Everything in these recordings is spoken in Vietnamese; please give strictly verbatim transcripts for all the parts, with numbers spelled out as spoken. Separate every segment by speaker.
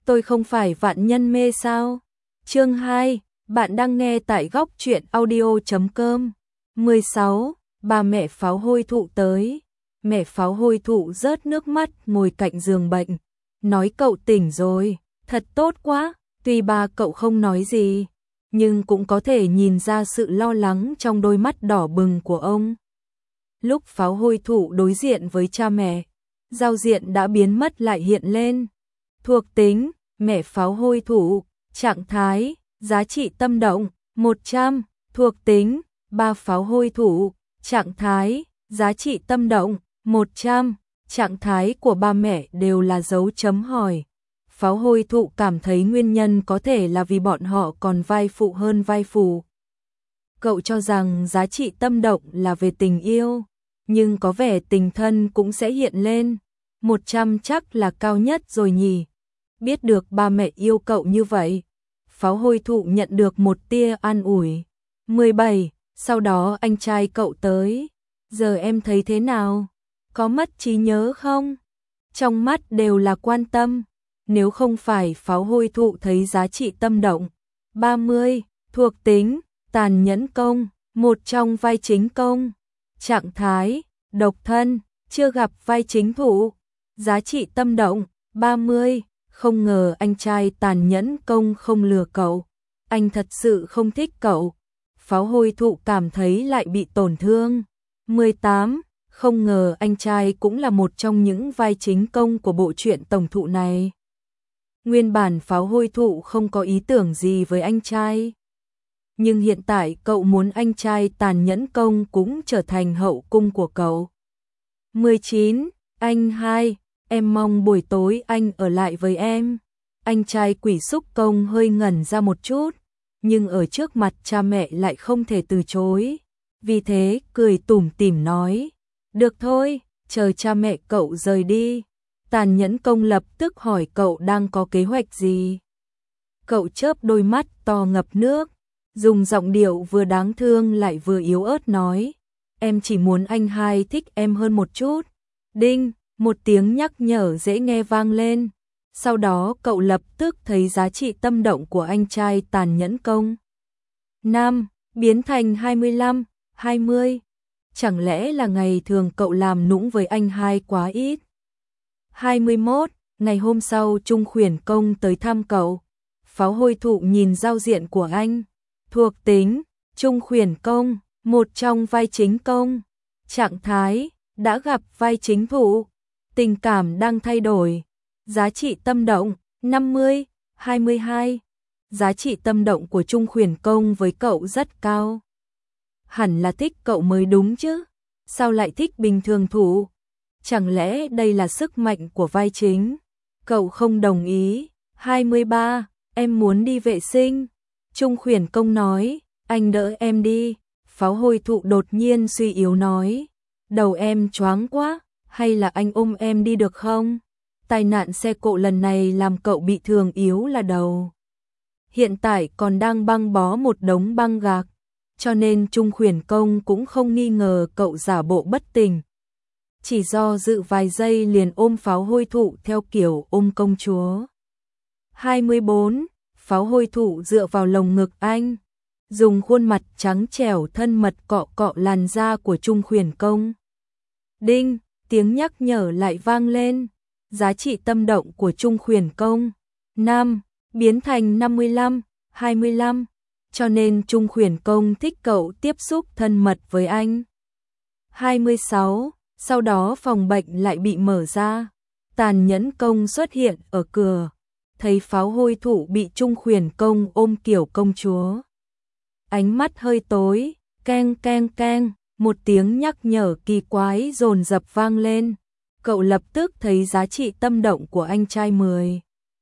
Speaker 1: Tôi không phải vạn nhân mê sao? Chương hai, bạn đang nghe tại góc truyện audio chấm com. mười sáu, bà mẹ pháo hôi thụ tới. Mẹ pháo hôi thụ rớt nước mắt ngồi cạnh giường bệnh. Nói cậu tỉnh rồi, thật tốt quá. Tuy ba cậu không nói gì, nhưng cũng có thể nhìn ra sự lo lắng trong đôi mắt đỏ bừng của ông. Lúc pháo hôi thụ đối diện với cha mẹ, giao diện đã biến mất lại hiện lên. Thuộc tính, mẹ pháo hôi thụ, trạng thái, giá trị tâm động, một trăm, thuộc tính, ba pháo hôi thụ, trạng thái, giá trị tâm động, một trăm, trạng thái của ba mẹ đều là dấu chấm hỏi. Pháo hôi thụ cảm thấy nguyên nhân có thể là vì bọn họ còn vai phụ hơn vai phụ. Cậu cho rằng giá trị tâm động là về tình yêu, nhưng có vẻ tình thân cũng sẽ hiện lên. một trăm chắc là cao nhất rồi nhỉ. Biết được ba mẹ yêu cậu như vậy, pháo hôi thụ nhận được một tia an ủi. mười bảy, sau đó anh trai cậu tới. Giờ em thấy thế nào? Có mất trí nhớ không? Trong mắt đều là quan tâm. Nếu không phải pháo hôi thụ thấy giá trị tâm động. ba mươi, thuộc tính, tàn nhẫn công, một trong vai chính công. Trạng thái, độc thân, chưa gặp vai chính thủ. Giá trị tâm động, ba mươi, không ngờ anh trai tàn nhẫn công không lừa cậu. Anh thật sự không thích cậu. Pháo hôi thụ cảm thấy lại bị tổn thương. mười tám, không ngờ anh trai cũng là một trong những vai chính công của bộ truyện tổng thụ này. Nguyên bản pháo hôi thụ không có ý tưởng gì với anh trai. Nhưng hiện tại cậu muốn anh trai tàn nhẫn công cũng trở thành hậu cung của cậu. mười chín, anh hai, em mong buổi tối anh ở lại với em. Anh trai quỷ xúc công hơi ngẩn ra một chút, nhưng ở trước mặt cha mẹ lại không thể từ chối. Vì thế cười tủm tỉm nói, được thôi, chờ cha mẹ cậu rời đi. Tàn nhẫn công lập tức hỏi cậu đang có kế hoạch gì. Cậu chớp đôi mắt to ngập nước, dùng giọng điệu vừa đáng thương lại vừa yếu ớt nói, em chỉ muốn anh hai thích em hơn một chút. Đinh, một tiếng nhắc nhở dễ nghe vang lên. Sau đó cậu lập tức thấy giá trị tâm động của anh trai tàn nhẫn công. năm, biến thành hai mươi lăm, hai mươi. Chẳng lẽ là ngày thường cậu làm nũng với anh hai quá ít. hai mươi mốt, ngày hôm sau Trung Khuyển công tới thăm cậu. Pháo hôi thụ nhìn giao diện của anh. Thuộc tính, Trung Khuyển công, một trong vai chính công. Trạng thái, đã gặp vai chính thủ. Tình cảm đang thay đổi. Giá trị tâm động, năm mươi, hai mươi hai. Giá trị tâm động của Trung Khuyển công với cậu rất cao. Hẳn là thích cậu mới đúng chứ. Sao lại thích bình thường thủ? Chẳng lẽ đây là sức mạnh của vai chính? Cậu không đồng ý. hai mươi ba, em muốn đi vệ sinh. Trung Khuyển công nói, anh đỡ em đi. Pháo hôi thụ đột nhiên suy yếu nói, đầu em choáng quá, hay là anh ôm em đi được không? Tai nạn xe cộ lần này làm cậu bị thương yếu là đầu. Hiện tại còn đang băng bó một đống băng gạc, cho nên Trung Khuyển công cũng không nghi ngờ cậu giả bộ bất tỉnh. Chỉ do dự vài giây liền ôm pháo hôi thụ theo kiểu ôm công chúa. hai mươi bốn, pháo hôi thụ dựa vào lồng ngực anh, dùng khuôn mặt trắng trẻo thân mật cọ cọ làn da của Trung Khuyển công. Đinh, tiếng nhắc nhở lại vang lên. Giá trị tâm động của Trung Khuyển công, năm, biến thành năm mươi lăm, hai mươi lăm. Cho nên Trung Khuyển công thích cậu tiếp xúc thân mật với anh. hai mươi sáu, sau đó phòng bệnh lại bị mở ra. Tàn nhẫn công xuất hiện ở cửa. Thấy pháo hôi thụ bị Trung Khuyển công ôm kiểu công chúa. Ánh mắt hơi tối, keng keng keng, một tiếng nhắc nhở kỳ quái dồn dập vang lên. Cậu lập tức thấy giá trị tâm động của anh trai mười.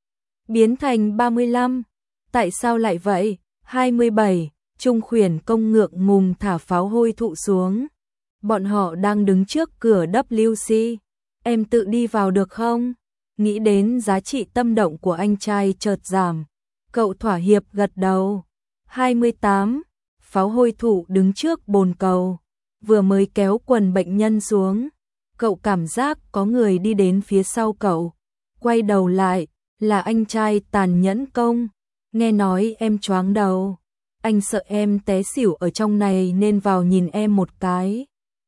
Speaker 1: Biến thành ba mươi lăm. Tại sao lại vậy? hai mươi bảy, Trung Khuyển công ngượng ngùng thả pháo hôi thụ xuống. Bọn họ đang đứng trước cửa W C. Em tự đi vào được không? Nghĩ đến giá trị tâm động của anh trai chợt giảm. Cậu thỏa hiệp gật đầu. hai mươi tám, pháo hôi thụ đứng trước bồn cầu. Vừa mới kéo quần bệnh nhân xuống. Cậu cảm giác có người đi đến phía sau cậu. Quay đầu lại, là anh trai tàn nhẫn công, nghe nói em choáng đầu, anh sợ em té xỉu ở trong này nên vào nhìn em một cái.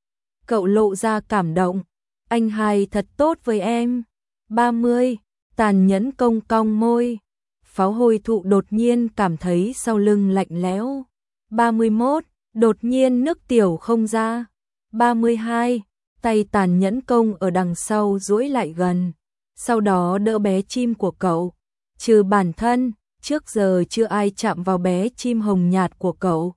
Speaker 1: Cậu lộ ra cảm động, anh hai thật tốt với em. ba mươi, tàn nhẫn công cong môi, pháo hôi thụ đột nhiên cảm thấy sau lưng lạnh lẽo. ba mươi mốt, đột nhiên nước tiểu không ra. ba mươi hai, tay tàn nhẫn công ở đằng sau duỗi lại gần, sau đó đỡ bé chim của cậu. Trừ bản thân, trước giờ chưa ai chạm vào bé chim hồng nhạt của cậu.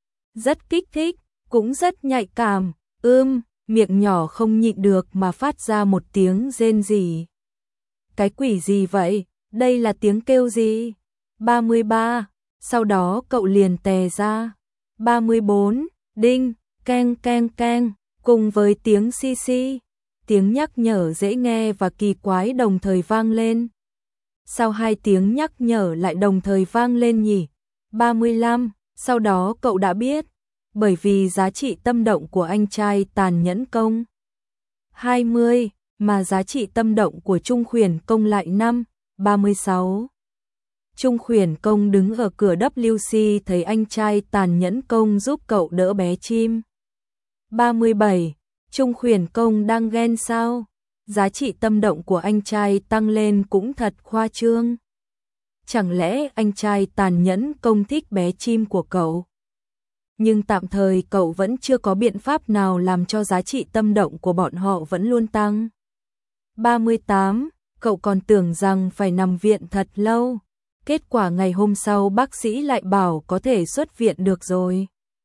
Speaker 1: Rất kích thích, cũng rất nhạy cảm, ưm, miệng nhỏ không nhịn được mà phát ra một tiếng rên rỉ. Cái quỷ gì vậy? Đây là tiếng kêu gì? ba mươi ba, sau đó cậu liền tè ra. ba mươi bốn, đinh, keng keng keng, cùng với tiếng xi xi, tiếng nhắc nhở dễ nghe và kỳ quái đồng thời vang lên. Sao hai tiếng nhắc nhở lại đồng thời vang lên nhỉ? ba mươi lăm, sau đó cậu đã biết, bởi vì giá trị tâm động của anh trai tàn nhẫn công hai mươi, mà giá trị tâm động của Trung Khuyển công lại năm. ba mươi sáu. Trung Khuyển công đứng ở cửa W C thấy anh trai tàn nhẫn công giúp cậu đỡ bé chim. ba mươi bảy. Trung Khuyển công đang ghen sao? Giá trị tâm động của anh trai tăng lên cũng thật khoa trương. Chẳng lẽ anh trai tàn nhẫn công thích bé chim của cậu? Nhưng tạm thời cậu vẫn chưa có biện pháp nào làm cho giá trị tâm động của bọn họ vẫn luôn tăng. ba mươi tám. Cậu còn tưởng rằng phải nằm viện thật lâu. Kết quả ngày hôm sau bác sĩ lại bảo có thể xuất viện được rồi.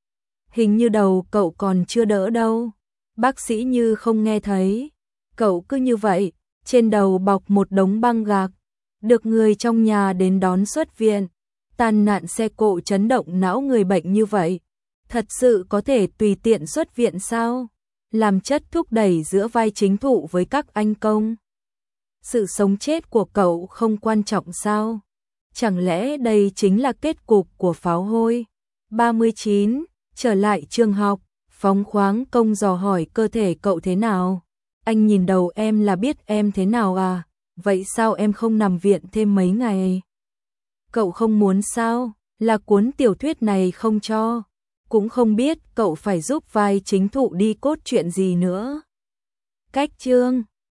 Speaker 1: Hình như đầu cậu còn chưa đỡ đâu. Bác sĩ như không nghe thấy. Cậu cứ như vậy, trên đầu bọc một đống băng gạc. Được người trong nhà đến đón xuất viện. Tai nạn xe cộ chấn động não người bệnh như vậy. Thật sự có thể tùy tiện xuất viện sao? Làm chất thúc đẩy giữa vai chính thụ với các anh công. Sự sống chết của cậu không quan trọng sao? Chẳng lẽ đây chính là kết cục của pháo hôi? ba mươi chín. Trở lại trường học, phóng khoáng công dò hỏi cơ thể cậu thế nào? Anh nhìn đầu em là biết em thế nào à? Vậy sao em không nằm viện thêm mấy ngày? Cậu không muốn sao? Là cuốn tiểu thuyết này không cho. Cũng không biết cậu phải giúp vai chính thụ đi cốt truyện gì nữa. Cách chương